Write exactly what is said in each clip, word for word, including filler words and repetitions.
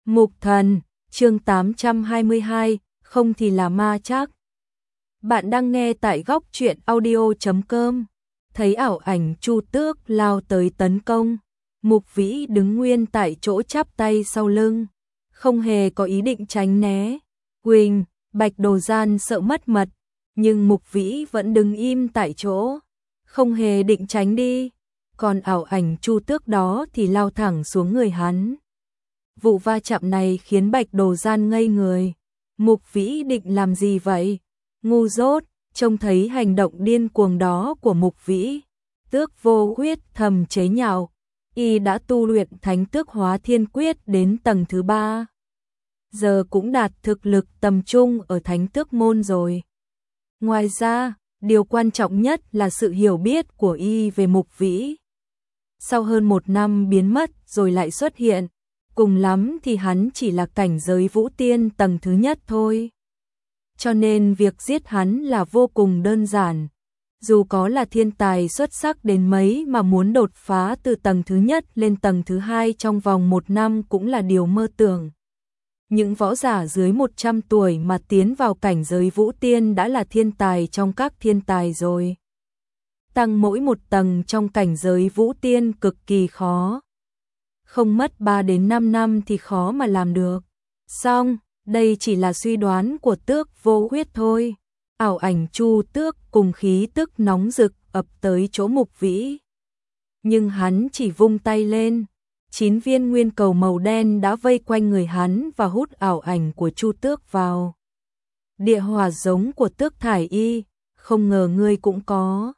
Mục Thần, chương tám trăm hai mươi hai, không thì là ma chắc. Bạn đang nghe tại góc truyện audio chấm com. Thấy ảo ảnh Chu Tước lao tới tấn công, Mục Vĩ đứng nguyên tại chỗ chắp tay sau lưng, không hề có ý định tránh né. Quỳnh, Bạch Đồ Gian sợ mất mật, nhưng Mục Vĩ vẫn đứng im tại chỗ, không hề định tránh đi. Còn ảo ảnh Chu Tước đó thì lao thẳng xuống người hắn. Vụ va chạm này khiến Bạch Đồ Gian ngây người. Mục Vĩ định làm gì vậy? Ngu dốt. Trông thấy hành động điên cuồng đó của Mục Vĩ, Tước Vô Quyết thầm chế nhạo, y đã tu luyện Thánh Tước Hóa Thiên Quyết đến tầng thứ ba, giờ cũng đạt thực lực tầm trung ở Thánh Tước môn rồi. Ngoài ra, điều quan trọng nhất là sự hiểu biết của y về Mục Vĩ. Sau hơn một năm biến mất rồi lại xuất hiện, cùng lắm thì hắn chỉ là cảnh giới Vũ Tiên tầng thứ nhất thôi. Cho nên việc giết hắn là vô cùng đơn giản. Dù có là thiên tài xuất sắc đến mấy mà muốn đột phá từ tầng thứ nhất lên tầng thứ hai trong vòng một năm cũng là điều mơ tưởng. Những võ giả dưới một trăm tuổi mà tiến vào cảnh giới Vũ Tiên đã là thiên tài trong các thiên tài rồi. Tăng mỗi một tầng trong cảnh giới Vũ Tiên cực kỳ khó. Không mất ba đến năm năm thì khó mà làm được. Xong, đây chỉ là suy đoán của Tước Vô Quyết thôi. Ảo ảnh Chu Tước cùng khí tức nóng rực ập tới chỗ Mục Vĩ. Nhưng hắn chỉ vung tay lên, chín viên nguyên cầu màu đen đã vây quanh người hắn và hút ảo ảnh của Chu Tước vào. Địa hỏa giống của Tước Thải Y, không ngờ ngươi cũng có.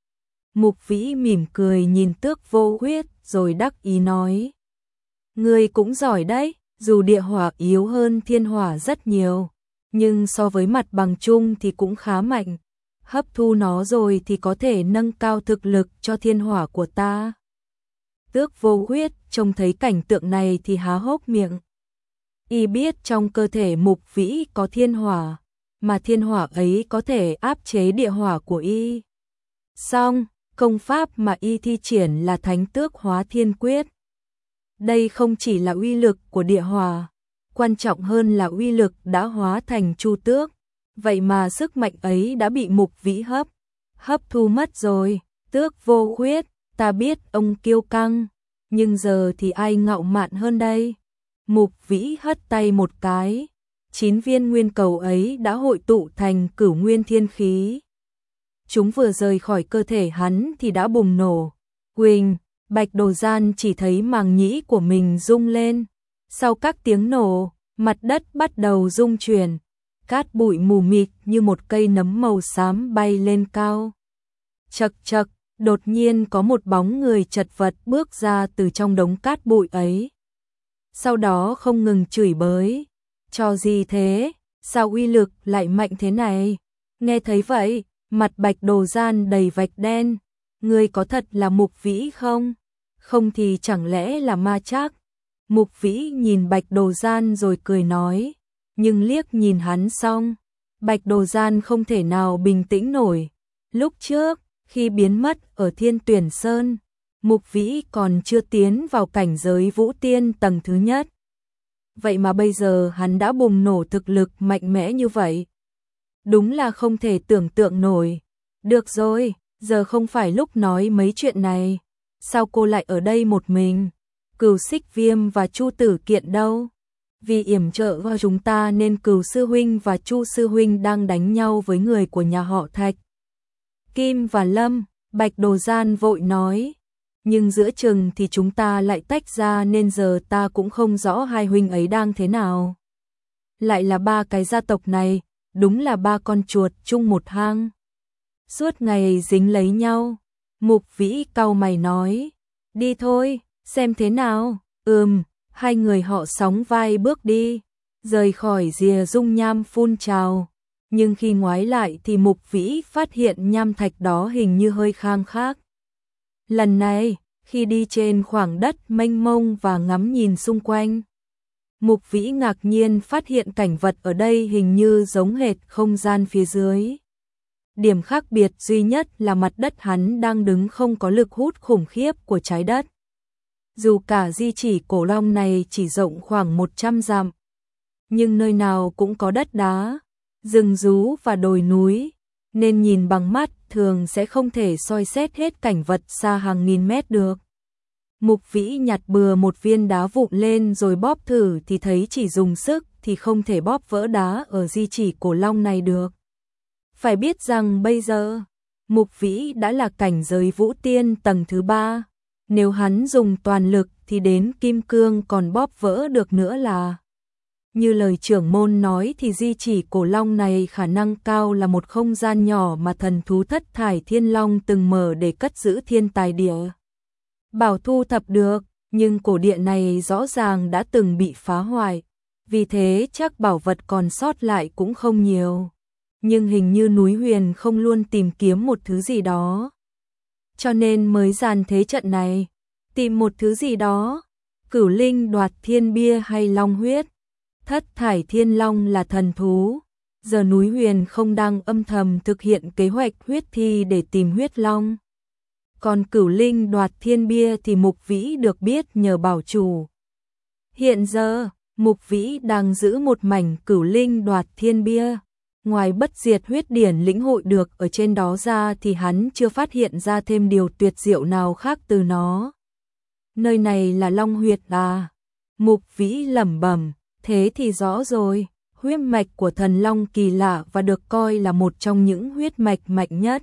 Mục Vĩ mỉm cười nhìn Tước Vô Quyết rồi đắc ý nói. Ngươi cũng giỏi đấy, dù địa hỏa yếu hơn thiên hỏa rất nhiều, nhưng so với mặt bằng chung thì cũng khá mạnh. Hấp thu nó rồi thì có thể nâng cao thực lực cho thiên hỏa của ta. Tước Vô Quyết trông thấy cảnh tượng này thì há hốc miệng. Y biết trong cơ thể Mục Vĩ có thiên hỏa, mà thiên hỏa ấy có thể áp chế địa hỏa của y. Xong, công pháp mà y thi triển là Thánh Tước Hóa Thiên Quyết. Đây không chỉ là uy lực của địa hỏa, quan trọng hơn là uy lực đã hóa thành Chu Tước. Vậy mà sức mạnh ấy đã bị Mục Vĩ hấp, hấp thu mất rồi. Tước Vô Quyết, ta biết ông kiêu căng, nhưng giờ thì ai ngạo mạn hơn đây? Mục Vĩ hất tay một cái, chín viên nguyên cầu ấy đã hội tụ thành Cửu Nguyên Thiên Khí. Chúng vừa rời khỏi cơ thể hắn thì đã bùng nổ. Quỳnh, Bạch Đồ Gian chỉ thấy màng nhĩ của mình rung lên. Sau các tiếng nổ, mặt đất bắt đầu rung chuyển. Cát bụi mù mịt như một cây nấm màu xám bay lên cao. Chậc chậc, đột nhiên có một bóng người chật vật bước ra từ trong đống cát bụi ấy. Sau đó không ngừng chửi bới. Cho gì thế? Sao uy lực lại mạnh thế này? Nghe thấy vậy, mặt Bạch Đồ Gian đầy vạch đen. Ngươi có thật là Mục Vĩ không? Không thì chẳng lẽ là ma chắc? Mục Vĩ nhìn Bạch Đồ Gian rồi cười nói. Nhưng liếc nhìn hắn xong, Bạch Đồ Gian không thể nào bình tĩnh nổi. Lúc trước, khi biến mất ở Thiên Tuyển Sơn, Mục Vĩ còn chưa tiến vào cảnh giới Vũ Tiên tầng thứ nhất. Vậy mà bây giờ hắn đã bùng nổ thực lực mạnh mẽ như vậy. Đúng là không thể tưởng tượng nổi. Được rồi, giờ không phải lúc nói mấy chuyện này. Sao cô lại ở đây một mình? Cửu Xích Viêm và Chu Tử Kiện đâu? Vì yểm trợ vào chúng ta nên Cửu sư huynh và Chu sư huynh đang đánh nhau với người của nhà họ Thạch. Kim và Lâm, Bạch Đồ Gian vội nói. Nhưng giữa chừng thì chúng ta lại tách ra nên giờ ta cũng không rõ hai huynh ấy đang thế nào. Lại là ba cái gia tộc này, đúng là ba con chuột chung một hang. Suốt ngày dính lấy nhau. Mục Vĩ cau mày nói. Đi thôi, xem thế nào. Ừm, hai người họ sóng vai bước đi, rời khỏi rìa dung nham phun trào. Nhưng khi ngoái lại thì Mục Vĩ phát hiện nham thạch đó hình như hơi khang khác. Lần này, khi đi trên khoảng đất mênh mông và ngắm nhìn xung quanh, Mục Vĩ ngạc nhiên phát hiện cảnh vật ở đây hình như giống hệt không gian phía dưới. Điểm khác biệt duy nhất là mặt đất hắn đang đứng không có lực hút khủng khiếp của trái đất. Dù cả di chỉ cổ long này chỉ rộng khoảng một trăm dặm, nhưng nơi nào cũng có đất đá, rừng rú và đồi núi, nên nhìn bằng mắt thường sẽ không thể soi xét hết cảnh vật xa hàng nghìn mét được. Mục Vĩ nhặt bừa một viên đá vụn lên rồi bóp thử thì thấy chỉ dùng sức thì không thể bóp vỡ đá ở di chỉ cổ long này được. Phải biết rằng bây giờ, Mục Vĩ đã là cảnh giới vũ tiên tầng thứ ba, nếu hắn dùng toàn lực thì đến kim cương còn bóp vỡ được nữa là. Như lời trưởng môn nói thì di chỉ cổ long này khả năng cao là một không gian nhỏ mà thần thú Thất Thải Thiên Long từng mở để cất giữ thiên tài địa bảo thu thập được, nhưng cổ điện này rõ ràng đã từng bị phá hoại, vì thế chắc bảo vật còn sót lại cũng không nhiều. Nhưng hình như núi Huyền không luôn tìm kiếm một thứ gì đó, cho nên mới dàn thế trận này, tìm một thứ gì đó, Cửu Linh đoạt thiên bia hay long huyết. Thất Thải Thiên Long là thần thú, giờ núi Huyền không đang âm thầm thực hiện kế hoạch huyết thi để tìm huyết long. Còn Cửu Linh đoạt thiên bia thì Mục Vĩ được biết nhờ bảo chủ. Hiện giờ, Mục Vĩ đang giữ một mảnh Cửu Linh đoạt thiên bia. Ngoài bất diệt huyết điển lĩnh hội được ở trên đó ra thì hắn chưa phát hiện ra thêm điều tuyệt diệu nào khác từ nó. Nơi này là Long huyệt à? Mục Vĩ lẩm bẩm, thế thì rõ rồi, huyết mạch của thần long kỳ lạ và được coi là một trong những huyết mạch mạnh nhất.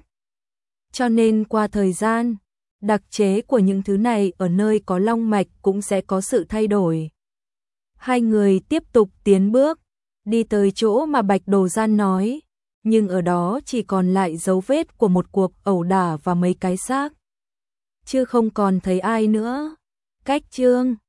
Cho nên qua thời gian, đặc chế của những thứ này ở nơi có long mạch cũng sẽ có sự thay đổi. Hai người tiếp tục tiến bước, đi tới chỗ mà Bạch Đồ Gian nói, nhưng ở đó chỉ còn lại dấu vết của một cuộc ẩu đả và mấy cái xác, chứ không còn thấy ai nữa. Cách chương